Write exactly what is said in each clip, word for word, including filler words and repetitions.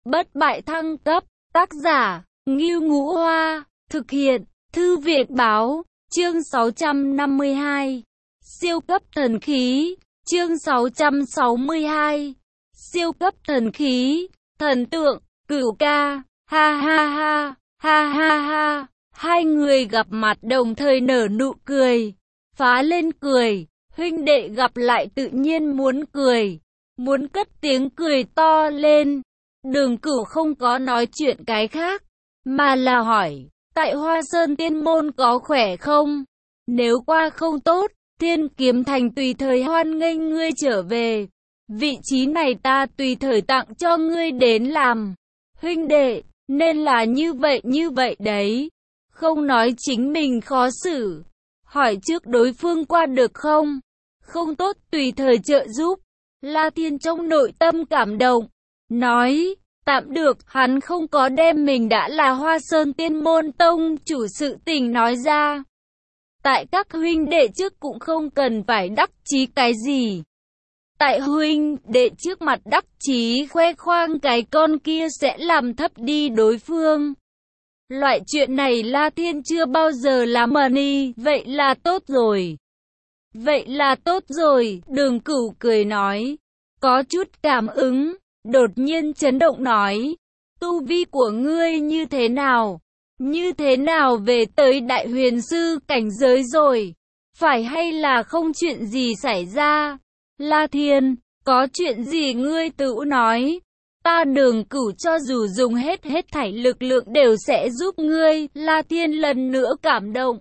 bất bại thăng cấp, tác giả, Ngưu Ngũ Hoa, thực hiện, Thư viện Báo, chương sáu trăm năm mươi hai, siêu cấp thần khí, chương sáu trăm sáu mươi hai, siêu cấp thần khí, thần tượng, Cửu ca, ha ha ha, ha ha ha, hai người gặp mặt đồng thời nở nụ cười, phá lên cười, huynh đệ gặp lại tự nhiên muốn cười, muốn cất tiếng cười to lên. Đường Cửu không có nói chuyện cái khác, mà là hỏi, tại Hoa Sơn Tiên Môn có khỏe không? Nếu qua không tốt, Thiên Kiếm Thành tùy thời hoan nghênh ngươi trở về. Vị trí này ta tùy thời tặng cho ngươi đến làm. Huynh đệ, nên là như vậy như vậy đấy. Không nói chính mình khó xử. Hỏi trước đối phương qua được không? Không tốt tùy thời trợ giúp. La Thiên trong nội tâm cảm động. Nói, tạm được, hắn không có đem mình đã là Hoa Sơn Tiên Môn Tông chủ sự tình nói ra. Tại các huynh đệ trước cũng không cần phải đắc chí cái gì. Tại huynh đệ trước mặt đắc chí khoe khoang cái con kia sẽ làm thấp đi đối phương. Loại chuyện này La Thiên chưa bao giờ làm mà ni, vậy là tốt rồi. Vậy là tốt rồi, Đường Cửu cười nói. Có chút cảm ứng, đột nhiên chấn động nói. Tu vi của ngươi như thế nào? Như thế nào về tới đại huyền sư cảnh giới rồi? Phải hay là không chuyện gì xảy ra? La Thiên, có chuyện gì ngươi tự nói? Ta Đường Cửu cho dù dùng hết hết thảy lực lượng đều sẽ giúp ngươi. La Thiên lần nữa cảm động.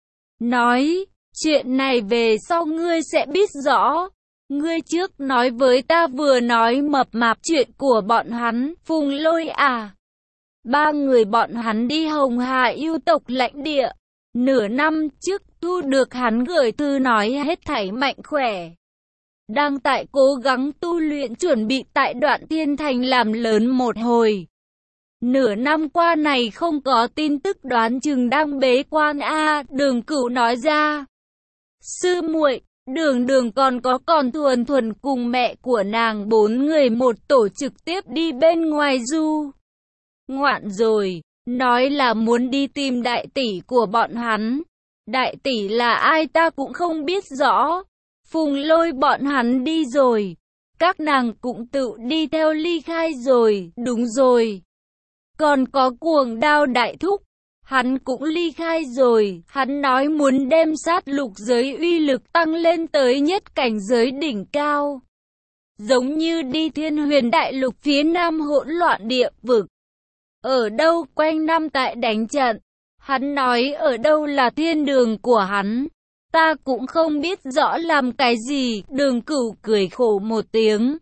Nói, chuyện này về sau ngươi sẽ biết rõ. Ngươi trước nói với ta vừa nói mập mạp chuyện của bọn hắn, Phùng Lôi à. Ba người bọn hắn đi Hồng Hà yêu tộc lãnh địa. Nửa năm trước thu được hắn gửi thư nói hết thảy mạnh khỏe. Đang tại cố gắng tu luyện chuẩn bị tại Đoạn Thiên Thành làm lớn một hồi. Nửa năm qua này không có tin tức đoán chừng đang bế quan a. Đường Cửu nói ra. Sư muội, Đường Đường còn có còn Thuần Thuần cùng mẹ của nàng bốn người một tổ trực tiếp đi bên ngoài du. Ngoạn rồi, nói là muốn đi tìm đại tỷ của bọn hắn. Đại tỷ là ai ta cũng không biết rõ. Phùng Lôi bọn hắn đi rồi. Các nàng cũng tự đi theo ly khai rồi, đúng rồi. Còn có Cuồng Đao đại thúc. Hắn cũng ly khai rồi, hắn nói muốn đem sát lục giới uy lực tăng lên tới nhất cảnh giới đỉnh cao. Giống như đi Thiên Huyền đại lục phía nam hỗn loạn địa vực. Ở đâu quanh năm tại đánh trận. Hắn nói ở đâu là thiên đường của hắn. Ta cũng không biết rõ làm cái gì. Đường Cửu cười khổ một tiếng.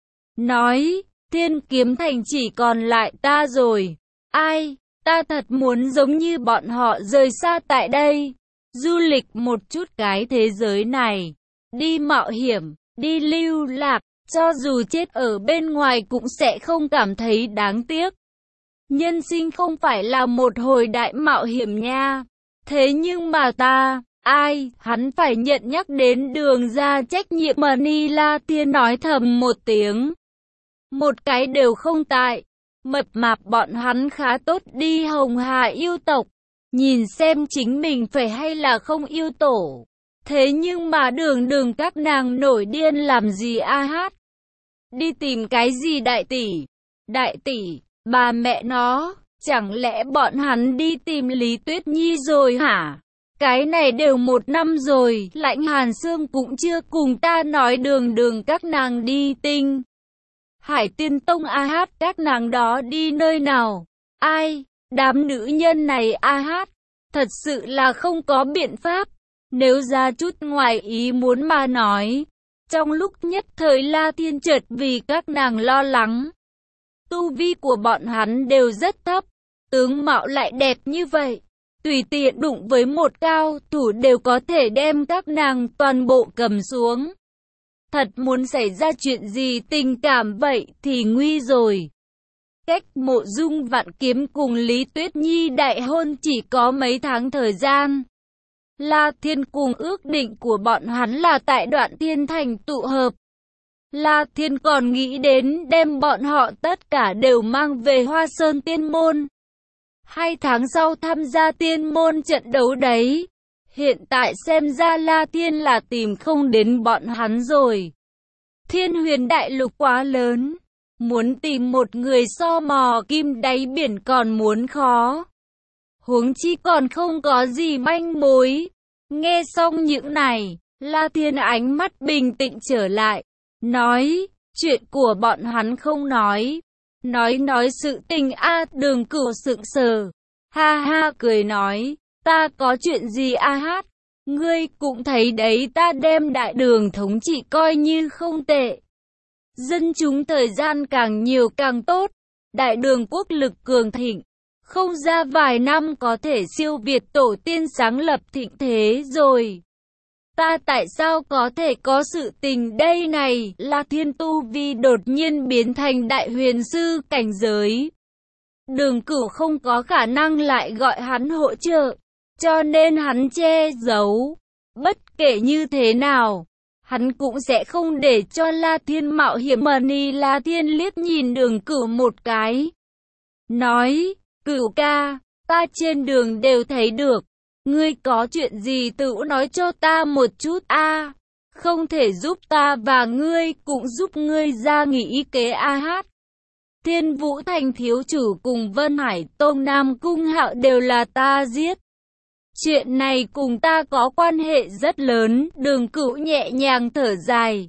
Nói, Thiên Kiếm Thành chỉ còn lại ta rồi. Ai? Ta thật muốn giống như bọn họ rời xa tại đây. Du lịch một chút cái thế giới này. Đi mạo hiểm, đi lưu lạc. Cho dù chết ở bên ngoài cũng sẽ không cảm thấy đáng tiếc. Nhân sinh không phải là một hồi đại mạo hiểm nha. Thế nhưng mà ta, ai, hắn phải nhận nhắc đến Đường ra trách nhiệm mà Ni La Thiên nói thầm một tiếng. Một cái đều không tại. Mập mạp bọn hắn khá tốt đi Hồng Hà yêu tộc. Nhìn xem chính mình phải hay là không yêu tổ. Thế nhưng mà Đường Đường các nàng nổi điên làm gì a hát. Đi tìm cái gì đại tỷ? Đại tỷ, bà mẹ nó, chẳng lẽ bọn hắn đi tìm Lý Tuyết Nhi rồi hả? Cái này đều một năm rồi, Lãnh Hàn Sương cũng chưa cùng ta nói Đường Đường các nàng đi tinh. Hải Tiên Tông a hát các nàng đó đi nơi nào? Ai? Đám nữ nhân này a hát. Thật sự là không có biện pháp. Nếu ra chút ngoài ý muốn mà nói. Trong lúc nhất thời La Thiên chợt vì các nàng lo lắng. Tu vi của bọn hắn đều rất thấp. Tướng mạo lại đẹp như vậy. Tùy tiện đụng với một cao thủ đều có thể đem các nàng toàn bộ cầm xuống. Thật muốn xảy ra chuyện gì tình cảm vậy thì nguy rồi. Cách Mộ Dung Vạn Kiếm cùng Lý Tuyết Nhi đại hôn chỉ có mấy tháng thời gian. La Thiên cùng ước định của bọn hắn là tại Đoạn Thiên Thành tụ hợp. La Thiên còn nghĩ đến đem bọn họ tất cả đều mang về Hoa Sơn Tiên Môn. Hai tháng sau tham gia Tiên Môn trận đấu đấy. Hiện tại xem ra La Thiên là tìm không đến bọn hắn rồi. Thiên Huyền Đại Lục quá lớn. Muốn tìm một người so mò kim đáy biển còn muốn khó. Huống chi còn không có gì manh mối. Nghe xong những này, La Thiên ánh mắt bình tĩnh trở lại. Nói, chuyện của bọn hắn không nói. Nói nói sự tình a. Đường Cửu sững sờ. Ha ha cười nói, ta có chuyện gì a hát. Ngươi cũng thấy đấy, ta đem Đại Đường thống trị coi như không tệ. Dân chúng thời gian càng nhiều càng tốt. Đại Đường quốc lực cường thịnh. Không ra vài năm có thể siêu việt tổ tiên sáng lập thịnh thế rồi. Ta tại sao có thể có sự tình đây này? La Thiên tu vi đột nhiên biến thành đại huyền sư cảnh giới. Đường Cửu không có khả năng lại gọi hắn hỗ trợ, cho nên hắn che giấu. Bất kể như thế nào, hắn cũng sẽ không để cho La Thiên mạo hiểm. Mani La Thiên liếc nhìn Đường Cửu một cái. Nói, Cửu ca, ta trên đường đều thấy được. Ngươi có chuyện gì tự nói cho ta một chút a. Không thể giúp ta và ngươi cũng giúp ngươi ra nghĩ kế a hát. Thiên Vũ Thành thiếu chủ cùng Vân Hải Tông Nam Cung Hạo đều là ta giết. Chuyện này cùng ta có quan hệ rất lớn. Đường Cửu nhẹ nhàng thở dài.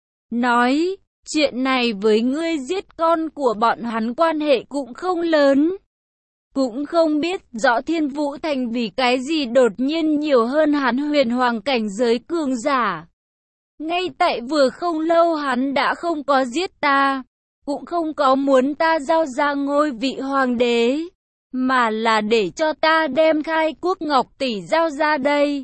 Nói, chuyện này với ngươi giết con của bọn hắn quan hệ cũng không lớn. Cũng không biết rõ Thiên Vũ Thành vì cái gì đột nhiên nhiều hơn hắn huyền hoàng cảnh giới cường giả. Ngay tại vừa không lâu hắn đã không có giết ta, cũng không có muốn ta giao ra ngôi vị hoàng đế, mà là để cho ta đem Khai Quốc Ngọc Tỷ giao ra đây.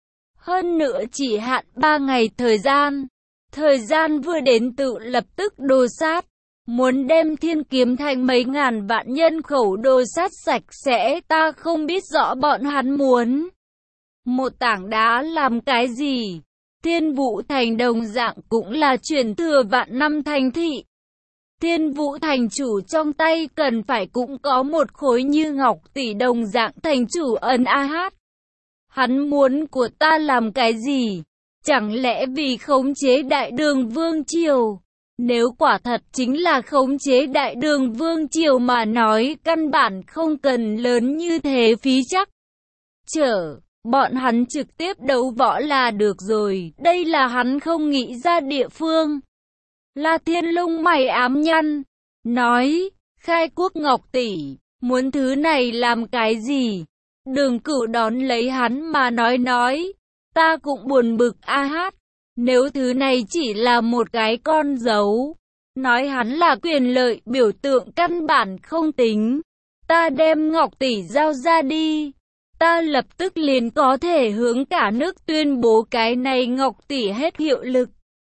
Hơn nữa chỉ hạn ba ngày thời gian, thời gian vừa đến tự lập tức đồ sát. Muốn đem Thiên Kiếm Thành mấy ngàn vạn nhân khẩu đồ sát sạch sẽ. Ta không biết rõ bọn hắn muốn một tảng đá làm cái gì. Thiên Vũ Thành đồng dạng cũng là truyền thừa vạn năm thành thị. Thiên Vũ Thành chủ trong tay cần phải cũng có một khối như ngọc tỷ đồng dạng thành chủ ân a hát. Hắn muốn của ta làm cái gì? Chẳng lẽ vì khống chế Đại Đường Vương Triều? Nếu quả thật chính là khống chế Đại Đường Vương Triều mà nói, căn bản không cần lớn như thế phí chắc. Chở, bọn hắn trực tiếp đấu võ là được rồi, đây là hắn không nghĩ ra địa phương. La Thiên lông mày ám nhăn, nói, Khai Quốc Ngọc Tỷ, muốn thứ này làm cái gì? Đường Cửu đón lấy hắn mà nói nói, ta cũng buồn bực a hát. Nếu thứ này chỉ là một cái con dấu, nói hắn là quyền lợi biểu tượng căn bản không tính. Ta đem Ngọc Tỷ giao ra đi. Ta lập tức liền có thể hướng cả nước tuyên bố cái này Ngọc Tỷ hết hiệu lực.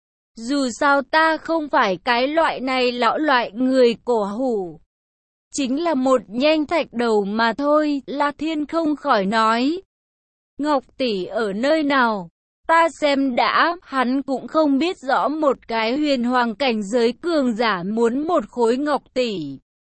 Dù sao ta không phải cái loại này lão loại người cổ hủ. Chính là một nhanh thạch đầu mà thôi. La Thiên không khỏi nói. Ngọc Tỷ ở nơi nào? Ta xem đã, hắn cũng không biết rõ một cái huyền hoàng cảnh giới cường giả muốn một khối Ngọc Tỷ.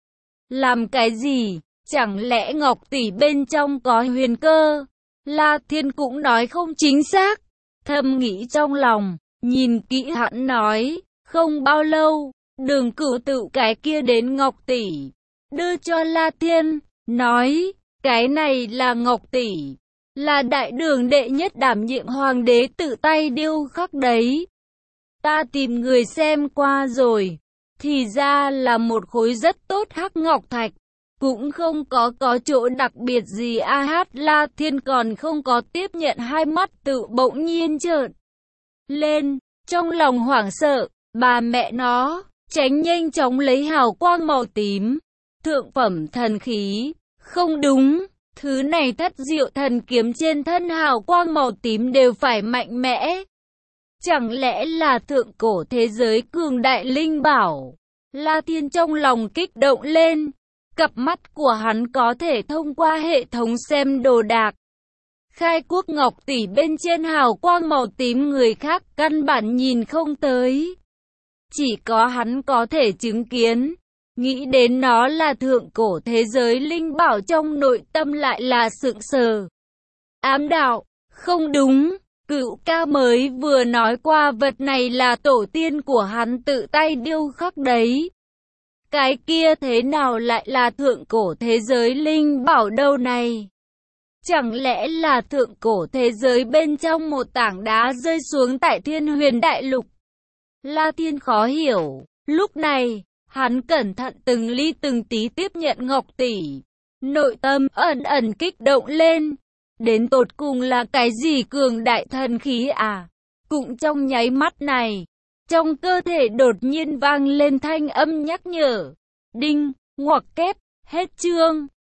Làm cái gì? Chẳng lẽ Ngọc Tỷ bên trong có huyền cơ? La Thiên cũng nói không chính xác. Thầm nghĩ trong lòng, nhìn kỹ hắn nói, không bao lâu, Đường Cửu tự cái kia đến Ngọc Tỷ. Đưa cho La Thiên, nói, cái này là Ngọc Tỷ. Là Đại Đường đệ nhất đảm nhiệm hoàng đế tự tay điêu khắc đấy. Ta tìm người xem qua rồi. Thì ra là một khối rất tốt hắc ngọc thạch. Cũng không có có chỗ đặc biệt gì a hát. La Thiên còn không có tiếp nhận, hai mắt tự bỗng nhiên trợn lên. Trong lòng hoảng sợ, bà mẹ nó, tránh nhanh chóng lấy hào quang màu tím. Thượng phẩm thần khí, không đúng. Thứ này thất diệu thần kiếm trên thân hào quang màu tím đều phải mạnh mẽ. Chẳng lẽ là thượng cổ thế giới cường đại linh bảo? La Thiên trong lòng kích động lên. Cặp mắt của hắn có thể thông qua hệ thống xem đồ đạc. Khai Quốc Ngọc Tỷ bên trên hào quang màu tím người khác căn bản nhìn không tới. chỉ có hắn có thể chứng kiến. Nghĩ đến nó là thượng cổ thế giới linh bảo, trong nội tâm lại là sững sờ. Ám đạo, không đúng, Cửu ca mới vừa nói qua vật này là tổ tiên của hắn tự tay điêu khắc đấy. Cái kia thế nào lại là thượng cổ thế giới linh bảo đâu này? Chẳng lẽ là thượng cổ thế giới bên trong một tảng đá rơi xuống tại Thiên Huyền Đại Lục? La Thiên khó hiểu, lúc này, hắn cẩn thận từng ly từng tí tiếp nhận ngọc tỷ. Nội tâm ẩn ẩn kích động lên. Đến tột cùng là cái gì cường đại thần khí à? Cũng trong nháy mắt này, trong cơ thể đột nhiên vang lên thanh âm nhắc nhở. Đinh, ngoặc kép, hết chương.